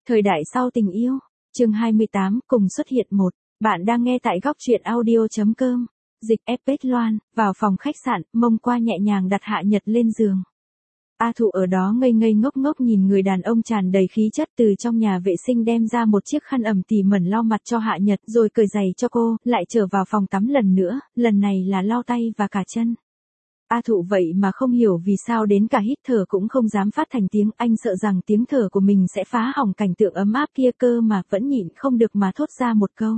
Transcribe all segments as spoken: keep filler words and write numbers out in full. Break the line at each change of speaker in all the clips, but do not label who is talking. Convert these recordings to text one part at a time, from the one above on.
Thời đại sau tình yêu, chương hai mươi tám cùng xuất hiện một. Bạn đang nghe tại góc truyện audio chấm com. Dịch ép pết Loan, vào phòng khách sạn, Mông Qua nhẹ nhàng đặt Hạ Nhật lên giường. A Thụ ở đó ngây ngây ngốc ngốc nhìn người đàn ông tràn đầy khí chất từ trong nhà vệ sinh đem ra một chiếc khăn ẩm tỉ mẩn lau mặt cho Hạ Nhật rồi cởi giày cho cô, lại trở vào phòng tắm lần nữa, lần này là lau tay và cả chân. A Thụ vậy mà không hiểu vì sao đến cả hít thở cũng không dám phát thành tiếng, anh sợ rằng tiếng thở của mình sẽ phá hỏng cảnh tượng ấm áp kia cơ mà vẫn nhịn không được mà thốt ra một câu.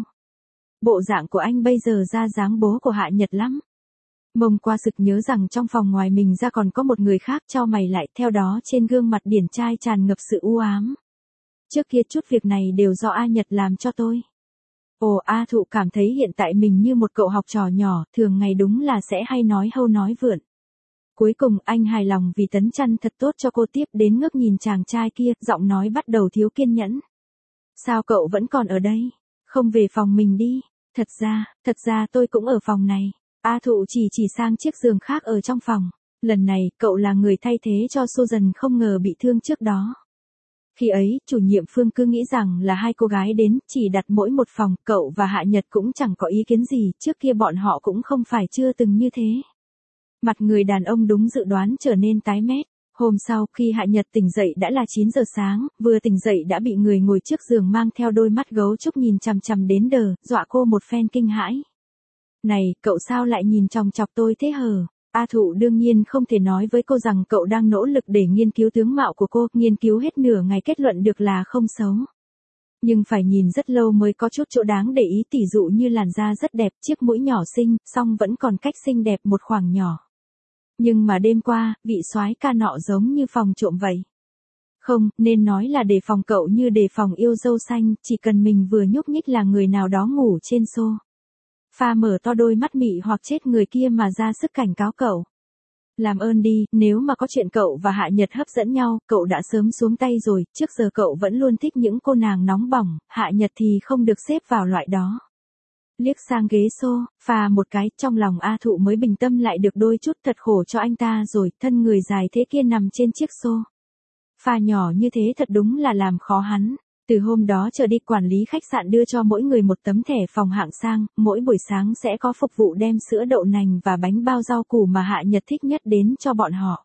Bộ dạng của anh bây giờ ra dáng bố của Hạ Nhật lắm. Mông Qua sực nhớ rằng trong phòng ngoài mình ra còn có một người khác, chau mày lại, theo đó trên gương mặt điển trai tràn ngập sự u ám. Trước kia chút việc này đều do A Nhật làm cho tôi. Ồ, A Thụ cảm thấy hiện tại mình như một cậu học trò nhỏ, thường ngày đúng là sẽ hay nói hâu nói vượn. Cuối cùng anh hài lòng vì tấn chăn thật tốt cho cô, tiếp đến ngước nhìn chàng trai kia, giọng nói bắt đầu thiếu kiên nhẫn. Sao cậu vẫn còn ở đây? Không về phòng mình đi? Thật ra, thật ra tôi cũng ở phòng này. A Thụ chỉ chỉ sang chiếc giường khác ở trong phòng. Lần này, cậu là người thay thế cho Susan không ngờ bị thương trước đó. Khi ấy, chủ nhiệm Phương cứ nghĩ rằng là hai cô gái đến, chỉ đặt mỗi một phòng, cậu và Hạ Nhật cũng chẳng có ý kiến gì, trước kia bọn họ cũng không phải chưa từng như thế. Mặt người đàn ông đúng dự đoán trở nên tái mét. Hôm sau, khi Hạ Nhật tỉnh dậy đã là chín giờ sáng, vừa tỉnh dậy đã bị người ngồi trước giường mang theo đôi mắt gấu trúc nhìn chằm chằm đến đờ, dọa cô một phen kinh hãi. Này, cậu sao lại nhìn chòng chọc tôi thế hờ? A Thụ đương nhiên không thể nói với cô rằng cậu đang nỗ lực để nghiên cứu tướng mạo của cô, nghiên cứu hết nửa ngày kết luận được là không xấu. Nhưng phải nhìn rất lâu mới có chút chỗ đáng để ý, tỉ dụ như làn da rất đẹp, chiếc mũi nhỏ xinh, song vẫn còn cách xinh đẹp một khoảng nhỏ. Nhưng mà đêm qua, vị soái ca nọ giống như phòng trộm vậy. Không, nên nói là đề phòng cậu như đề phòng yêu dâu xanh, chỉ cần mình vừa nhúc nhích là người nào đó ngủ trên xô pha mở to đôi mắt mị hoặc chết người kia mà ra sức cảnh cáo cậu. Làm ơn đi, nếu mà có chuyện cậu và Hạ Nhật hấp dẫn nhau, cậu đã sớm xuống tay rồi, trước giờ cậu vẫn luôn thích những cô nàng nóng bỏng, Hạ Nhật thì không được xếp vào loại đó. Liếc sang ghế xô pha một cái, trong lòng A Thụ mới bình tâm lại được đôi chút, thật khổ cho anh ta rồi, thân người dài thế kia nằm trên chiếc xô pha nhỏ như thế thật đúng là làm khó hắn. Từ hôm đó trở đi, quản lý khách sạn đưa cho mỗi người một tấm thẻ phòng hạng sang, mỗi buổi sáng sẽ có phục vụ đem sữa đậu nành và bánh bao rau củ mà Hạ Nhật thích nhất đến cho bọn họ.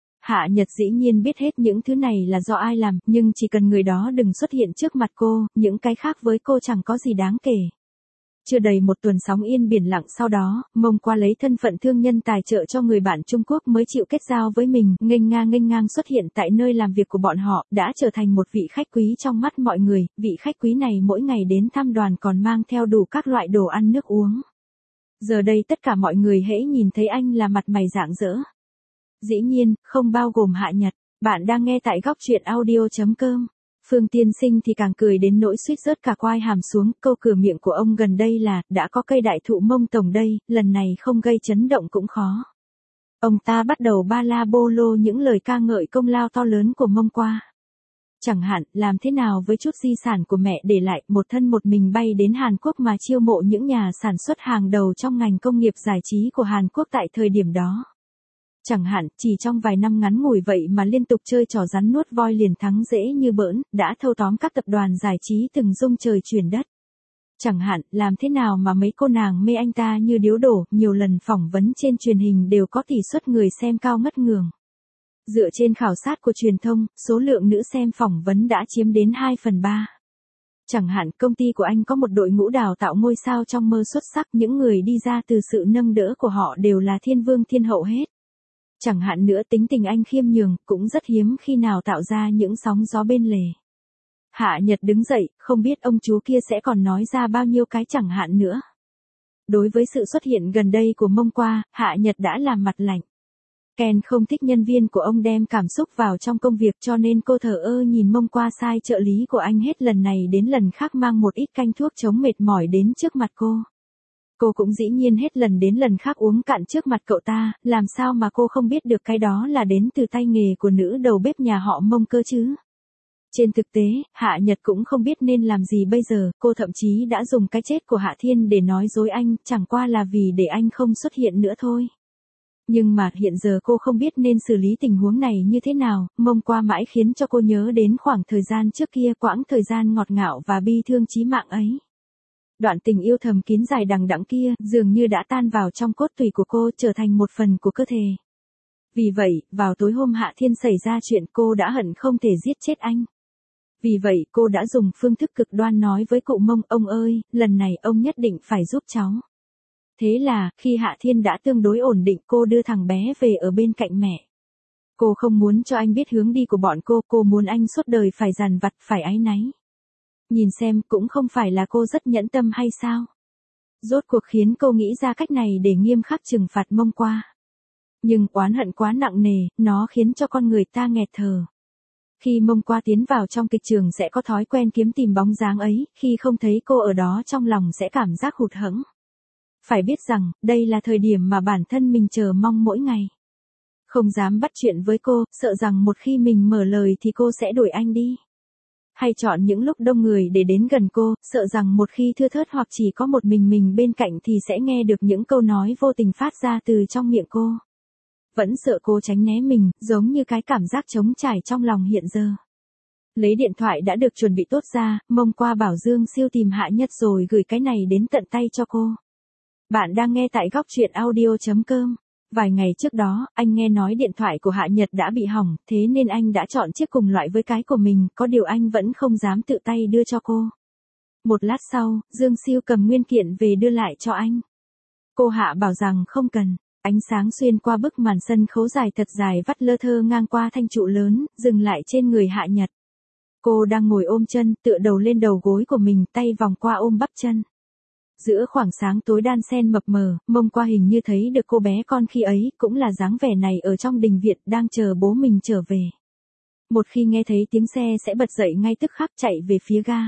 Hạ Nhật dĩ nhiên biết hết những thứ này là do ai làm, nhưng chỉ cần người đó đừng xuất hiện trước mặt cô, những cái khác với cô chẳng có gì đáng kể. Chưa đầy một tuần sóng yên biển lặng sau đó, Mông Qua lấy thân phận thương nhân tài trợ cho người bạn Trung Quốc mới chịu kết giao với mình, nghênh ngang nghênh ngang xuất hiện tại nơi làm việc của bọn họ, đã trở thành một vị khách quý trong mắt mọi người. Vị khách quý này mỗi ngày đến thăm đoàn còn mang theo đủ các loại đồ ăn nước uống. Giờ đây tất cả mọi người hễ nhìn thấy anh là mặt mày rạng rỡ. Dĩ nhiên, không bao gồm Hạ Nhật. Bạn đang nghe tại góc truyện audio chấm com. Phương tiên sinh thì càng cười đến nỗi suýt rớt cả quai hàm xuống, câu cửa miệng của ông gần đây là, đã có cây đại thụ Mông Tổng đây, lần này không gây chấn động cũng khó. Ông ta bắt đầu ba la bô lô những lời ca ngợi công lao to lớn của Mông Qua. Chẳng hạn, làm thế nào với chút di sản của mẹ để lại, một thân một mình bay đến Hàn Quốc mà chiêu mộ những nhà sản xuất hàng đầu trong ngành công nghiệp giải trí của Hàn Quốc tại thời điểm đó. Chẳng hạn, chỉ trong vài năm ngắn ngủi vậy mà liên tục chơi trò rắn nuốt voi liền thắng dễ như bỡn, đã thâu tóm các tập đoàn giải trí từng rung trời chuyển đất. Chẳng hạn, làm thế nào mà mấy cô nàng mê anh ta như điếu đổ, nhiều lần phỏng vấn trên truyền hình đều có tỷ suất người xem cao ngất ngường. Dựa trên khảo sát của truyền thông, số lượng nữ xem phỏng vấn đã chiếm đến hai phần ba. Chẳng hạn, công ty của anh có một đội ngũ đào tạo ngôi sao trong mơ xuất sắc, những người đi ra từ sự nâng đỡ của họ đều là thiên vương thiên hậu hết. Chẳng hạn nữa, tính tình anh khiêm nhường, cũng rất hiếm khi nào tạo ra những sóng gió bên lề. Hạ Nhật đứng dậy, không biết ông chú kia sẽ còn nói ra bao nhiêu cái chẳng hạn nữa. Đối với sự xuất hiện gần đây của Mông Qua, Hạ Nhật đã làm mặt lạnh. Ken không thích nhân viên của ông đem cảm xúc vào trong công việc, cho nên cô thờ ơ nhìn Mông Qua sai trợ lý của anh hết lần này đến lần khác mang một ít canh thuốc chống mệt mỏi đến trước mặt cô. Cô cũng dĩ nhiên hết lần đến lần khác uống cạn trước mặt cậu ta, làm sao mà cô không biết được cái đó là đến từ tay nghề của nữ đầu bếp nhà họ Mông cơ chứ. Trên thực tế, Hạ Nhật cũng không biết nên làm gì bây giờ, cô thậm chí đã dùng cái chết của Hạ Thiên để nói dối anh, chẳng qua là vì để anh không xuất hiện nữa thôi. Nhưng mà hiện giờ cô không biết nên xử lý tình huống này như thế nào, mông qua mãi khiến cho cô nhớ đến khoảng thời gian trước kia, quãng thời gian ngọt ngào và bi thương chí mạng ấy. Đoạn tình yêu thầm kín dài đằng đẵng kia, dường như đã tan vào trong cốt tủy của cô, trở thành một phần của cơ thể. Vì vậy, vào tối hôm Hạ Thiên xảy ra chuyện, cô đã hận không thể giết chết anh. Vì vậy, cô đã dùng phương thức cực đoan nói với cụ Mông, ông ơi, lần này ông nhất định phải giúp cháu. Thế là, khi Hạ Thiên đã tương đối ổn định, cô đưa thằng bé về ở bên cạnh mẹ. Cô không muốn cho anh biết hướng đi của bọn cô, cô muốn anh suốt đời phải dằn vặt, phải áy náy. Nhìn xem, cũng không phải là cô rất nhẫn tâm hay sao? Rốt cuộc khiến cô nghĩ ra cách này để nghiêm khắc trừng phạt Mông qua. Nhưng oán hận quá nặng nề, nó khiến cho con người ta nghẹt thở. Khi Mông qua tiến vào trong kịch trường sẽ có thói quen kiếm tìm bóng dáng ấy, khi không thấy cô ở đó trong lòng sẽ cảm giác hụt hẫng. Phải biết rằng, đây là thời điểm mà bản thân mình chờ mong mỗi ngày. Không dám bắt chuyện với cô, sợ rằng một khi mình mở lời thì cô sẽ đuổi anh đi. Hay chọn những lúc đông người để đến gần cô, sợ rằng một khi thưa thớt hoặc chỉ có một mình mình bên cạnh thì sẽ nghe được những câu nói vô tình phát ra từ trong miệng cô. Vẫn sợ cô tránh né mình, giống như cái cảm giác trống trải trong lòng hiện giờ. Lấy điện thoại đã được chuẩn bị tốt ra, Mông qua bảo Dương Siêu tìm Hạ Nhật rồi gửi cái này đến tận tay cho cô. Bạn đang nghe tại góc truyện audio chấm com. Vài ngày trước đó, anh nghe nói điện thoại của Hạ Nhật đã bị hỏng, thế nên anh đã chọn chiếc cùng loại với cái của mình, có điều anh vẫn không dám tự tay đưa cho cô. Một lát sau, Dương Siêu cầm nguyên kiện về đưa lại cho anh. Cô Hạ bảo rằng không cần. Ánh sáng xuyên qua bức màn sân khấu dài thật dài vắt lơ thơ ngang qua thanh trụ lớn, dừng lại trên người Hạ Nhật. Cô đang ngồi ôm chân, tựa đầu lên đầu gối của mình, tay vòng qua ôm bắp chân. Giữa khoảng sáng tối đan xen mập mờ, Mông qua hình như thấy được cô bé con khi ấy, cũng là dáng vẻ này ở trong đình viện, đang chờ bố mình trở về. Một khi nghe thấy tiếng xe sẽ bật dậy ngay tức khắc chạy về phía ga.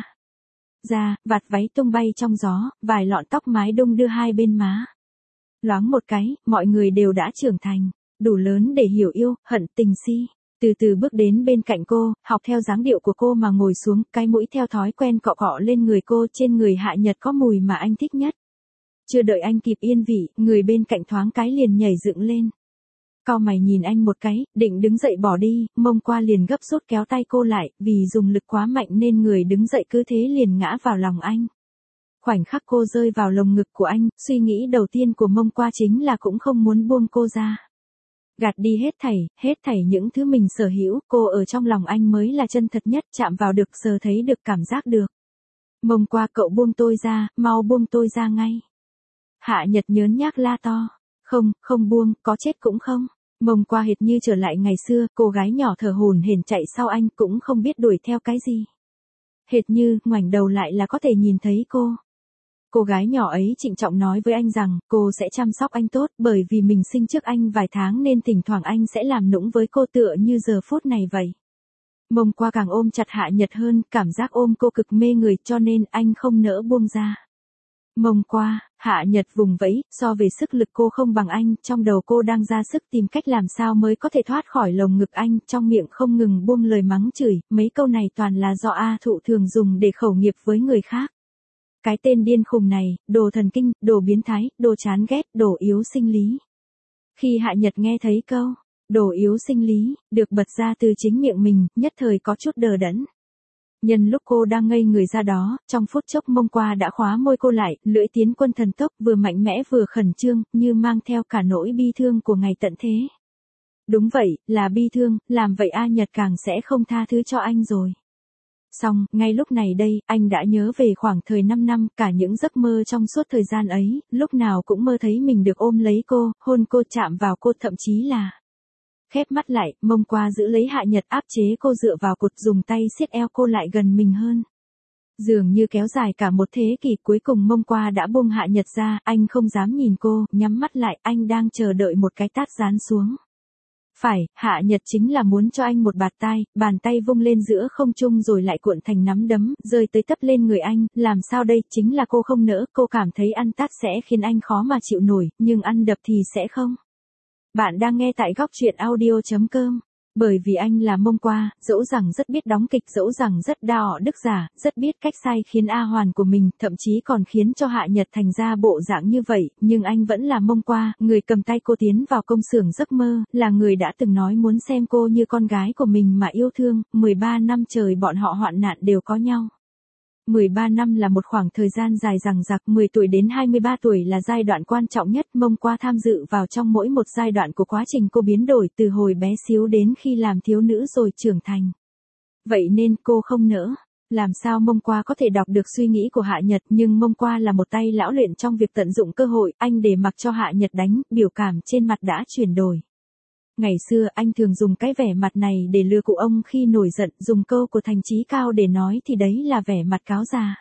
Ra, vạt váy tung bay trong gió, vài lọn tóc mái đung đưa hai bên má. Loáng một cái, mọi người đều đã trưởng thành, đủ lớn để hiểu yêu, hận, tình si. Từ từ bước đến bên cạnh cô, học theo dáng điệu của cô mà ngồi xuống, cái mũi theo thói quen cọ cọ lên người cô, trên người Hạ Nhật có mùi mà anh thích nhất. Chưa đợi anh kịp yên vị, người bên cạnh thoáng cái liền nhảy dựng lên. Cau mày nhìn anh một cái, định đứng dậy bỏ đi, Mông qua liền gấp rút kéo tay cô lại, vì dùng lực quá mạnh nên người đứng dậy cứ thế liền ngã vào lòng anh. Khoảnh khắc cô rơi vào lồng ngực của anh, suy nghĩ đầu tiên của Mông qua chính là cũng không muốn buông cô ra. Gạt đi hết thảy, hết thảy những thứ mình sở hữu, cô ở trong lòng anh mới là chân thật nhất, chạm vào được, sờ thấy được, cảm giác được. Mông qua, cậu buông tôi ra, mau buông tôi ra ngay. Hạ Nhật nhớn nhác la to. Không, không buông, có chết cũng không. Mông qua hệt như trở lại ngày xưa, cô gái nhỏ thở hổn hển chạy sau anh, cũng không biết đuổi theo cái gì. Hệt như, ngoảnh đầu lại là có thể nhìn thấy cô. Cô gái nhỏ ấy trịnh trọng nói với anh rằng, cô sẽ chăm sóc anh tốt, bởi vì mình sinh trước anh vài tháng nên thỉnh thoảng anh sẽ làm nũng với cô tựa như giờ phút này vậy. Mông qua càng ôm chặt Hạ Nhật hơn, cảm giác ôm cô cực mê người cho nên anh không nỡ buông ra. Mông qua, Hạ Nhật vùng vẫy, so về sức lực cô không bằng anh, trong đầu cô đang ra sức tìm cách làm sao mới có thể thoát khỏi lồng ngực anh, trong miệng không ngừng buông lời mắng chửi, mấy câu này toàn là do A Thụ thường dùng để khẩu nghiệp với người khác. Cái tên điên khùng này, đồ thần kinh, đồ biến thái, đồ chán ghét, đồ yếu sinh lý. Khi Hạ Nhật nghe thấy câu, đồ yếu sinh lý, được bật ra từ chính miệng mình, nhất thời có chút đờ đẫn. Nhân lúc cô đang ngây người ra đó, trong phút chốc Mông qua đã khóa môi cô lại, lưỡi tiến quân thần tốc, vừa mạnh mẽ vừa khẩn trương, như mang theo cả nỗi bi thương của ngày tận thế. Đúng vậy, là bi thương, làm vậy A Nhật càng sẽ không tha thứ cho anh rồi. Xong, ngay lúc này đây, anh đã nhớ về khoảng thời năm năm, cả những giấc mơ trong suốt thời gian ấy, lúc nào cũng mơ thấy mình được ôm lấy cô, hôn cô, chạm vào cô, thậm chí là khép mắt lại, Mông qua giữ lấy Hạ Nhật, áp chế cô dựa vào cột, dùng tay siết eo cô lại gần mình hơn. Dường như kéo dài cả một thế kỷ, cuối cùng Mông qua đã buông Hạ Nhật ra, anh không dám nhìn cô, nhắm mắt lại, anh đang chờ đợi một cái tát giáng xuống. Phải, Hạ Nhật chính là muốn cho anh một bạt tai, bàn tay vung lên giữa không trung rồi lại cuộn thành nắm đấm, rơi tới tấp lên người anh, làm sao đây, chính là cô không nỡ, cô cảm thấy ăn tát sẽ khiến anh khó mà chịu nổi, nhưng ăn đập thì sẽ không. Bạn đang nghe tại góc truyện audio chấm com. Bởi vì anh là Mông Qua, dẫu rằng rất biết đóng kịch, dẫu rằng rất đa đức giả, rất biết cách sai khiến A Hoàn của mình, thậm chí còn khiến cho Hạ Nhật thành ra bộ dạng như vậy, nhưng anh vẫn là Mông Qua, người cầm tay cô tiến vào công xưởng giấc mơ, là người đã từng nói muốn xem cô như con gái của mình mà yêu thương, mười ba năm trời bọn họ hoạn nạn đều có nhau. mười ba năm là một khoảng thời gian dài dằng dặc, mười tuổi đến hai mươi ba tuổi là giai đoạn quan trọng nhất, Mông Qua tham dự vào trong mỗi một giai đoạn của quá trình cô biến đổi từ hồi bé xíu đến khi làm thiếu nữ rồi trưởng thành. Vậy nên cô không nỡ. Làm sao Mông Qua có thể đọc được suy nghĩ của Hạ Nhật, nhưng Mông Qua là một tay lão luyện trong việc tận dụng cơ hội, anh để mặc cho Hạ Nhật đánh, biểu cảm trên mặt đã chuyển đổi. Ngày xưa anh thường dùng cái vẻ mặt này để lừa cụ ông khi nổi giận, dùng câu của Thành Chí Cao để nói thì đấy là vẻ mặt cáo già.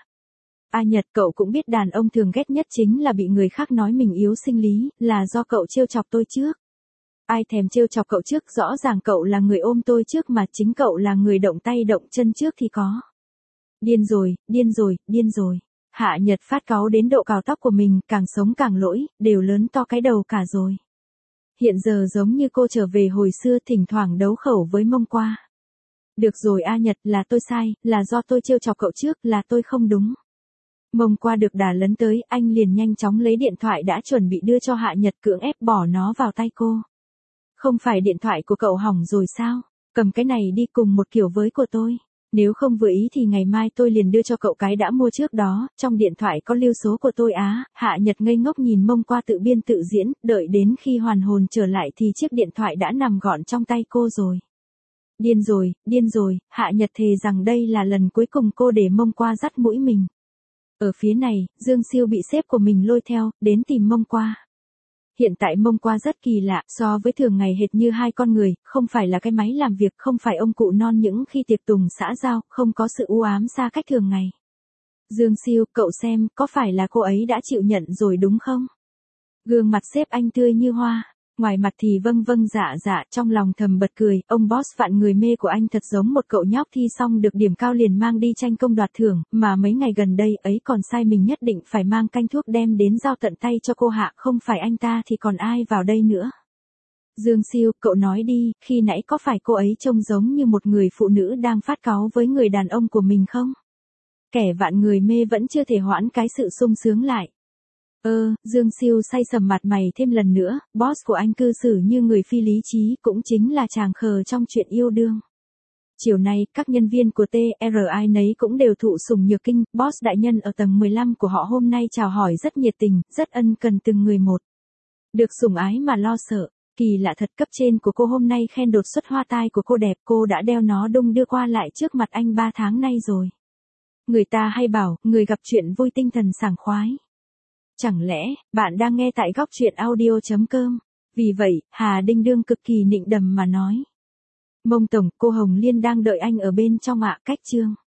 A Nhật, cậu cũng biết đàn ông thường ghét nhất chính là bị người khác nói mình yếu sinh lý, là do cậu trêu chọc tôi trước. Ai thèm trêu chọc cậu trước, rõ ràng cậu là người ôm tôi trước mà chính cậu là người động tay động chân trước thì có. Điên rồi, điên rồi, điên rồi. Hạ Nhật phát cáu đến độ cào tóc của mình, càng sống càng lỗi, đều lớn to cái đầu cả rồi. Hiện giờ giống như cô trở về hồi xưa, thỉnh thoảng đấu khẩu với Mông Qua. Được rồi A Nhật, là tôi sai, là do tôi trêu chọc cậu trước, là tôi không đúng. Mông Qua được đà lấn tới, anh liền nhanh chóng lấy điện thoại đã chuẩn bị đưa cho Hạ Nhật, cưỡng ép bỏ nó vào tay cô. Không phải điện thoại của cậu hỏng rồi sao? Cầm cái này đi, cùng một kiểu với của tôi. Nếu không vừa ý thì ngày mai tôi liền đưa cho cậu cái đã mua trước đó, trong điện thoại có lưu số của tôi á. Hạ Nhật ngây ngốc nhìn Mông Qua tự biên tự diễn, đợi đến khi hoàn hồn trở lại thì chiếc điện thoại đã nằm gọn trong tay cô rồi. Điên rồi, điên rồi, Hạ Nhật thề rằng đây là lần cuối cùng cô để Mông Qua dắt mũi mình. Ở phía này, Dương Siêu bị sếp của mình lôi theo, đến tìm Mông Qua. Hiện tại Mông Qua rất kỳ lạ, so với thường ngày hệt như hai con người, không phải là cái máy làm việc, không phải ông cụ non những khi tiệc tùng xã giao, không có sự u ám xa cách thường ngày. Dương Siêu, cậu xem, có phải là cô ấy đã chịu nhận rồi đúng không? Gương mặt sếp anh tươi như hoa, ngoài mặt thì vâng vâng dạ dạ, trong lòng thầm bật cười, ông boss vạn người mê của anh thật giống một cậu nhóc thi xong được điểm cao liền mang đi tranh công đoạt thưởng, mà mấy ngày gần đây ấy còn sai mình nhất định phải mang canh thuốc đem đến giao tận tay cho cô Hạ, không phải anh ta thì còn ai vào đây nữa. Dương Siêu, cậu nói đi, khi nãy có phải cô ấy trông giống như một người phụ nữ đang phát cáu với người đàn ông của mình không? Kẻ vạn người mê vẫn chưa thể hoãn cái sự sung sướng lại. Ơ, Dương Siêu say sầm mặt mày thêm lần nữa, boss của anh cư xử như người phi lý trí, cũng chính là chàng khờ trong chuyện yêu đương. Chiều nay, các nhân viên của tê rờ ai nấy cũng đều thụ sủng nhược kinh, boss đại nhân ở tầng mười lăm của họ hôm nay chào hỏi rất nhiệt tình, rất ân cần từng người một. Được sủng ái mà lo sợ, kỳ lạ thật, cấp trên của cô hôm nay khen đột xuất hoa tai của cô đẹp, cô đã đeo nó đung đưa qua lại trước mặt anh ba tháng nay rồi. Người ta hay bảo, người gặp chuyện vui tinh thần sảng khoái. Chẳng lẽ, bạn đang nghe tại góc truyện audio chấm com? Vì vậy, Hà Đinh Đương cực kỳ nịnh đầm mà nói. Mông Tổng, cô Hồng Liên đang đợi anh ở bên trong ạ, cách chương.